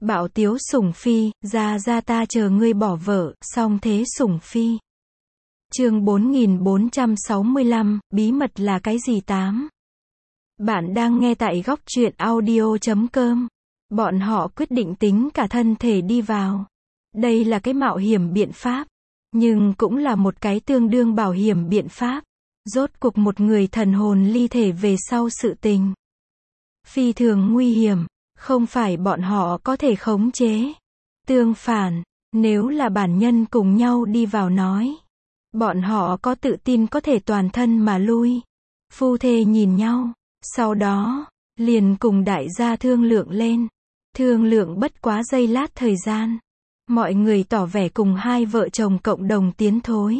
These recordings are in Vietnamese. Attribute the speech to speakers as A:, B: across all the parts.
A: Bạo tiếu sủng phi, ra ta chờ ngươi bỏ vợ, song thế sủng phi. Chương 4465, bí mật là cái gì 8. Bạn đang nghe tại góc truyện audio.com. Bọn họ quyết định tính cả thân thể đi vào. Đây là cái mạo hiểm biện pháp, nhưng cũng là một cái tương đương bảo hiểm biện pháp. Rốt cuộc một người thần hồn ly thể về sau sự tình. Phi thường nguy hiểm, không phải bọn họ có thể khống chế. Tương phản, nếu là bản nhân cùng nhau đi vào nói, bọn họ có tự tin có thể toàn thân mà lui. Phu thê nhìn nhau, sau đó, liền cùng đại gia thương lượng lên. Thương lượng bất quá giây lát thời gian. Mọi người tỏ vẻ cùng hai vợ chồng cộng đồng tiến thối.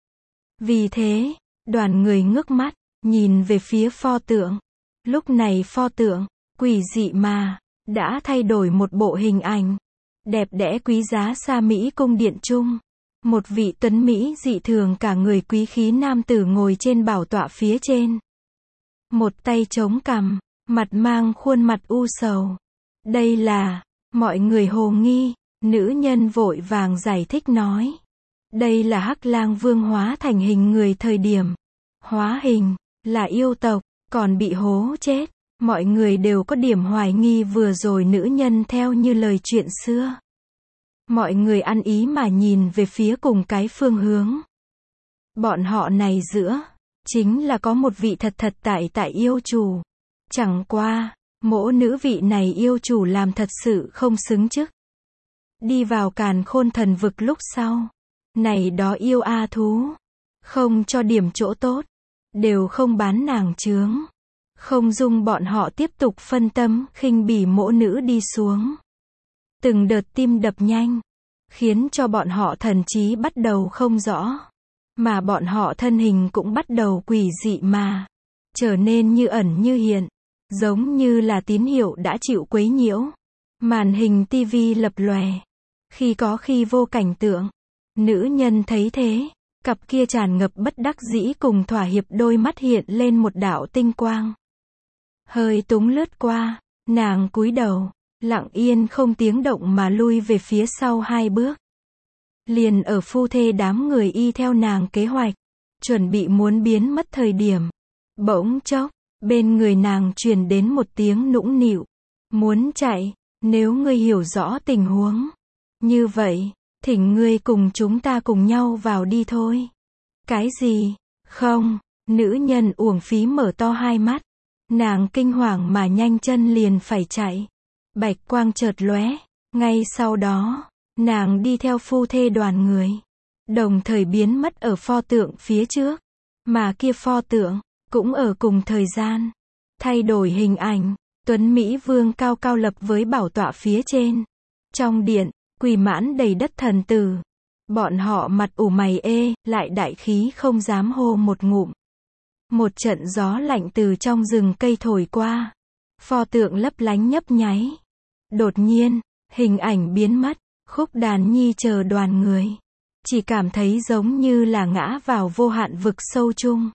A: Vì thế, đoàn người ngước mắt, nhìn về phía pho tượng. Lúc này pho tượng, quỷ dị mà, đã thay đổi một bộ hình ảnh. Đẹp đẽ quý giá xa Mỹ cung điện trung. Một vị tuấn Mỹ dị thường cả người quý khí nam tử ngồi trên bảo tọa phía trên. Một tay chống cằm, mặt mang khuôn mặt u sầu. Đây là, mọi người hồ nghi, nữ nhân vội vàng giải thích nói. Đây là Hắc Lang Vương hóa thành hình người thời điểm. Hóa hình, là yêu tộc, còn bị hố chết. Mọi người đều có điểm hoài nghi vừa rồi nữ nhân theo như lời chuyện xưa. Mọi người ăn ý mà nhìn về phía cùng cái phương hướng. Bọn họ này giữa, chính là có một vị thật tại yêu chủ. Chẳng qua, mỗ nữ vị này yêu chủ làm thật sự không xứng chức. Đi vào Càn Khôn Thần Vực lúc sau. Này đó yêu a thú. Không cho điểm chỗ tốt. Đều không bán nàng chướng. Không dung bọn họ tiếp tục phân tâm, khinh bỉ mỗ nữ đi xuống. Từng đợt tim đập nhanh. Khiến cho bọn họ thần trí bắt đầu không rõ. Mà bọn họ thân hình cũng bắt đầu quỷ dị mà. Trở nên như ẩn như hiện. Giống như là tín hiệu đã chịu quấy nhiễu. Màn hình tivi lập lòe. Khi có khi vô cảnh tượng. Nữ nhân thấy thế. Cặp kia tràn ngập bất đắc dĩ cùng thỏa hiệp đôi mắt hiện lên một đạo tinh quang. Hơi túng lướt qua. Nàng cúi đầu. Lặng yên không tiếng động mà lui về phía sau 2 bước. Liền ở phu thê đám người y theo nàng kế hoạch. Chuẩn bị muốn biến mất thời điểm. Bỗng chốc, bên người nàng truyền đến một tiếng nũng nịu. Muốn chạy, nếu ngươi hiểu rõ tình huống. Như vậy, thỉnh ngươi cùng chúng ta cùng nhau vào đi thôi. Cái gì? Không, nữ nhân uổng phí mở to 2 mắt. Nàng kinh hoàng mà nhanh chân liền phải chạy. Bạch quang chợt lóe, ngay sau đó, nàng đi theo phu thê đoàn người. Đồng thời biến mất ở pho tượng phía trước. Mà kia pho tượng, cũng ở cùng thời gian. Thay đổi hình ảnh, Tuấn Mỹ Vương cao cao lập với bảo tọa phía trên. Trong điện, quỳ mãn đầy đất thần tử. Bọn họ mặt ủ mày lại đại khí không dám hô một ngụm. Một trận gió lạnh từ trong rừng cây thổi qua. Pho tượng lấp lánh nhấp nháy. Đột nhiên, hình ảnh biến mất. Khúc Đàn Nhi chờ đoàn người. Chỉ cảm thấy giống như là ngã vào vô hạn vực sâu chung.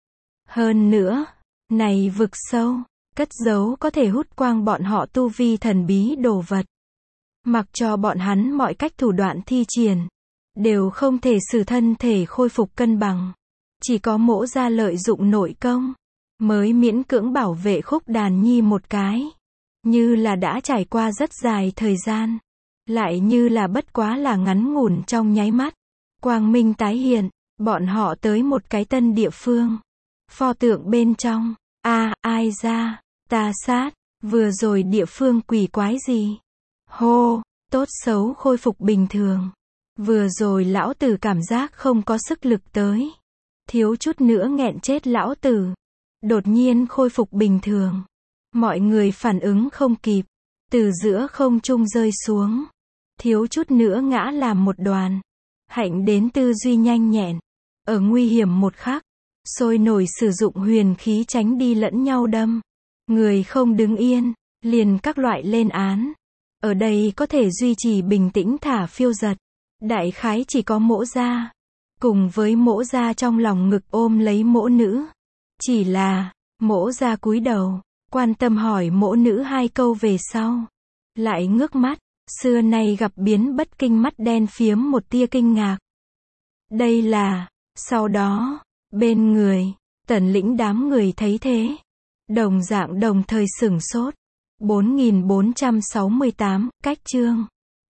A: Hơn nữa, này vực sâu, cất giấu có thể hút quang bọn họ tu vi thần bí đồ vật. Mặc cho bọn hắn mọi cách thủ đoạn thi triển, đều không thể使thân thể khôi phục cân bằng. Chỉ có Mỗ Gia lợi dụng nội công, mới miễn cưỡng bảo vệ Khúc Đàn Nhi một cái. Như là đã trải qua rất dài thời gian. Lại như là bất quá là ngắn ngủn trong nháy mắt. Quang minh tái hiện, bọn họ tới một cái tân địa phương. Pho tượng bên trong, ai ra, ta sát, vừa rồi địa phương quỷ quái gì? Hô, tốt xấu khôi phục bình thường. Vừa rồi lão tử cảm giác không có sức lực tới. Thiếu chút nữa nghẹn chết lão tử. Đột nhiên khôi phục bình thường. Mọi người phản ứng không kịp. Từ giữa không trung rơi xuống. Thiếu chút nữa ngã làm một đoàn. Hạnh đến tư duy nhanh nhẹn. Ở nguy hiểm một khắc. Sôi nổi sử dụng huyền khí tránh đi lẫn nhau đâm. Người không đứng yên. Liền các loại lên án. Ở đây có thể duy trì bình tĩnh thả phiêu dật. Đại khái chỉ có Mỗ Gia. Cùng với Mỗ Gia trong lòng ngực ôm lấy mỗ nữ. Chỉ là, Mỗ Gia cúi đầu. Quan tâm hỏi mỗ nữ 2 câu về sau. Lại ngước mắt, Xưa nay gặp biến bất kinh, mắt đen phiếm một tia kinh ngạc. Đây là, sau đó, bên người, Tần Lĩnh đám người thấy thế, đồng dạng đồng thời sửng sốt. 4468, cách chương